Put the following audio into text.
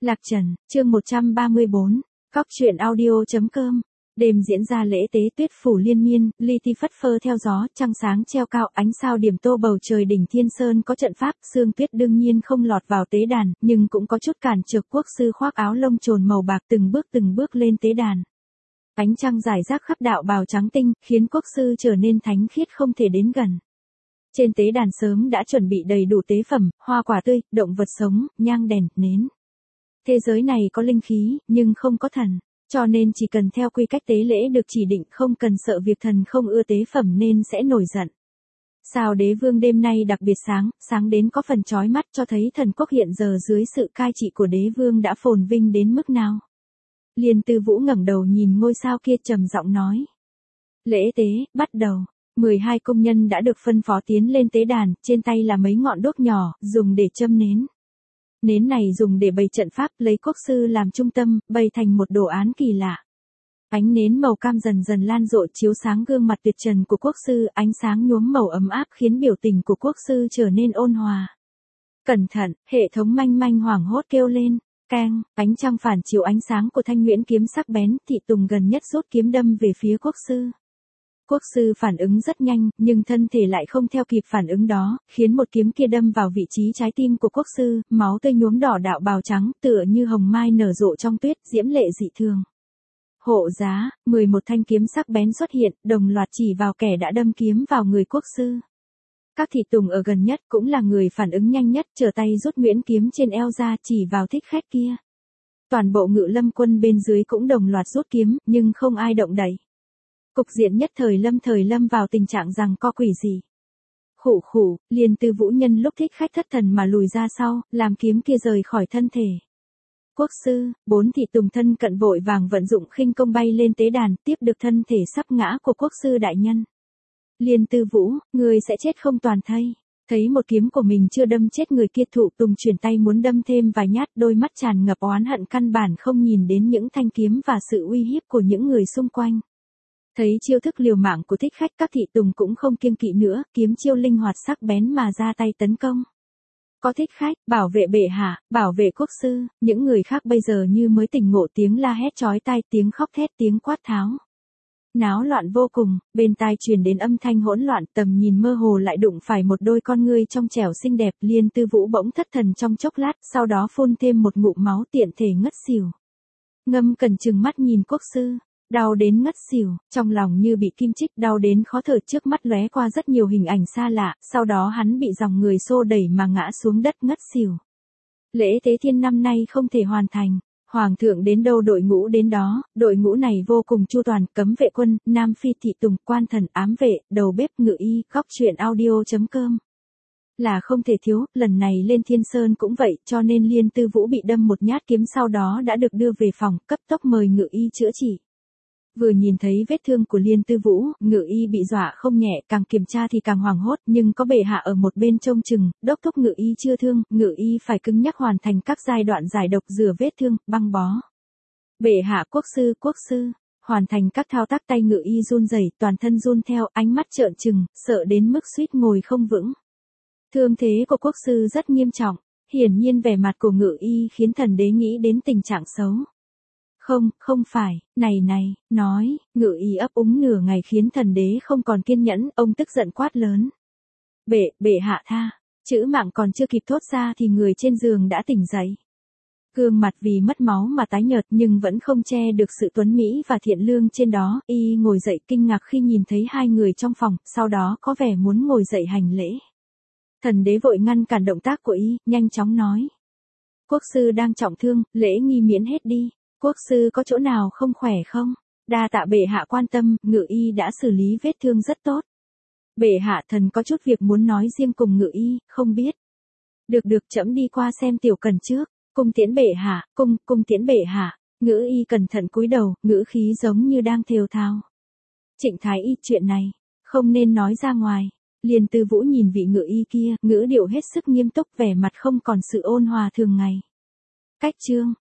Lạc Trần, chương 134, Cóc truyện audio.com. Đêm diễn ra lễ tế tuyết phủ liên miên, li ti phất phơ theo gió, trăng sáng treo cao, ánh sao điểm tô bầu trời đỉnh Thiên Sơn có trận pháp, sương tuyết đương nhiên không lọt vào tế đàn, nhưng cũng có chút cản trở. Quốc sư khoác áo lông trồn màu bạc từng bước lên tế đàn. Ánh trăng rải rác khắp đạo bào trắng tinh, khiến quốc sư trở nên thánh khiết không thể đến gần. Trên tế đàn sớm đã chuẩn bị đầy đủ tế phẩm, hoa quả tươi, động vật sống, nhang đèn, nến. Thế giới này có linh khí, nhưng không có thần, cho nên chỉ cần theo quy cách tế lễ được chỉ định, không cần sợ việc thần không ưa tế phẩm nên sẽ nổi giận. Sao Đế Vương đêm nay đặc biệt sáng đến có phần chói mắt, cho thấy thần quốc hiện giờ dưới sự cai trị của Đế Vương đã phồn vinh đến mức nào. Liên Tư Vũ ngẩng đầu nhìn ngôi sao kia trầm giọng nói. Lễ tế, bắt đầu. 12 công nhân đã được phân phó tiến lên tế đàn, trên tay là mấy ngọn đuốc nhỏ, dùng để châm nến. Nến này dùng để bày trận pháp, lấy quốc sư làm trung tâm, bày thành một đồ án kỳ lạ. Ánh nến màu cam dần dần lan rộ chiếu sáng gương mặt tuyệt trần của quốc sư, ánh sáng nhuốm màu ấm áp khiến biểu tình của quốc sư trở nên ôn hòa. Cẩn thận, hệ thống manh manh hoảng hốt kêu lên, keng, ánh trăng phản chiếu ánh sáng của thanh nguyễn kiếm sắc bén, Thị Tùng gần nhất rút kiếm đâm về phía quốc sư. Quốc sư phản ứng rất nhanh, nhưng thân thể lại không theo kịp phản ứng đó, khiến một kiếm kia đâm vào vị trí trái tim của quốc sư, máu tươi nhuốm đỏ đạo bào trắng, tựa như hồng mai nở rộ trong tuyết, diễm lệ dị thường. Hộ giá, 11 thanh kiếm sắc bén xuất hiện, đồng loạt chỉ vào kẻ đã đâm kiếm vào người quốc sư. Các thị tùng ở gần nhất cũng là người phản ứng nhanh nhất, trở tay rút nguyễn kiếm trên eo ra chỉ vào thích khách kia. Toàn bộ Ngự Lâm quân bên dưới cũng đồng loạt rút kiếm, nhưng không ai động đậy. Cục diện nhất thời lâm vào tình trạng rằng co quỷ gì. Khụ, Liên Tư Vũ nhân lúc thích khách thất thần mà lùi ra sau, làm kiếm kia rời khỏi thân thể. Quốc sư, 4 thị tùng thân cận vội vàng vận dụng khinh công bay lên tế đàn, tiếp được thân thể sắp ngã của quốc sư đại nhân. Liên Tư Vũ, người sẽ chết không toàn thây. Thấy một kiếm của mình chưa đâm chết người kia, thụ tùng chuyển tay muốn đâm thêm vài nhát, đôi mắt tràn ngập oán hận căn bản không nhìn đến những thanh kiếm và sự uy hiếp của những người xung quanh. Thấy chiêu thức liều mạng của thích khách, các thị tùng cũng không kiêng kỵ nữa, kiếm chiêu linh hoạt sắc bén mà ra tay tấn công. Có thích khách, bảo vệ bệ hạ, bảo vệ quốc sư, những người khác bây giờ như mới tỉnh ngộ, tiếng la hét chói tai, tiếng khóc thét, tiếng quát tháo. Náo loạn vô cùng, bên tai truyền đến âm thanh hỗn loạn, tầm nhìn mơ hồ lại đụng phải một đôi con ngươi trong trẻo xinh đẹp. Liên Tư Vũ bỗng thất thần trong chốc lát, sau đó phun thêm một ngụm máu, tiện thể ngất xỉu. Ngâm Cẩn trừng mắt nhìn quốc sư. Đau đến ngất xỉu, trong lòng như bị kim chích, đau đến khó thở, trước mắt lóe qua rất nhiều hình ảnh xa lạ, sau đó hắn bị dòng người xô đẩy mà ngã xuống đất ngất xỉu. Lễ tế thiên năm nay không thể hoàn thành, hoàng thượng đến đâu đội ngũ đến đó, đội ngũ này vô cùng chu toàn, cấm vệ quân, nam phi thị tùng, quan thần, ám vệ, đầu bếp, ngự y, Cóc truyện audio.com. Là không thể thiếu, lần này lên Thiên Sơn cũng vậy, cho nên Liên Tư Vũ bị đâm một nhát kiếm sau đó đã được đưa về phòng, cấp tốc mời ngự y chữa trị. Vừa nhìn thấy vết thương của Liên Tư Vũ, ngự y bị dọa không nhẹ, càng kiểm tra thì càng hoảng hốt, nhưng có bệ hạ ở một bên trông chừng, đốc thúc ngự y chưa thương, ngự y phải cứng nhắc hoàn thành các giai đoạn giải độc, rửa vết thương, băng bó. Bệ hạ, quốc sư, hoàn thành các thao tác, tay ngự y run rẩy, toàn thân run theo, ánh mắt trợn trừng, sợ đến mức suýt ngồi không vững. Thương thế của quốc sư rất nghiêm trọng, hiển nhiên vẻ mặt của ngự y khiến thần đế nghĩ đến tình trạng xấu. Không phải, này, nói, ngự y ấp úng nửa ngày khiến thần đế không còn kiên nhẫn, ông tức giận quát lớn. Bệ hạ tha, chữ mạng còn chưa kịp thốt ra thì người trên giường đã tỉnh dậy. Gương mặt vì mất máu mà tái nhợt nhưng vẫn không che được sự tuấn mỹ và thiện lương trên đó, y ngồi dậy kinh ngạc khi nhìn thấy hai người trong phòng, sau đó có vẻ muốn ngồi dậy hành lễ. Thần đế vội ngăn cản động tác của y, nhanh chóng nói. Quốc sư đang trọng thương, lễ nghi miễn hết đi. Quốc sư có chỗ nào không khỏe không? Đa tạ bệ hạ quan tâm, ngự y đã xử lý vết thương rất tốt. Bệ hạ, thần có chút việc muốn nói riêng cùng ngự y, không biết. Được, trẫm đi qua xem Tiểu Cần trước. Cung tiễn bệ hạ, cung tiễn bệ hạ. Ngự y cẩn thận cúi đầu, ngữ khí giống như đang thều thào. Trịnh Thái Y, chuyện này không nên nói ra ngoài. Liên Tư Vũ nhìn vị ngự y kia, ngữ điệu hết sức nghiêm túc, vẻ mặt không còn sự ôn hòa thường ngày. Cách chương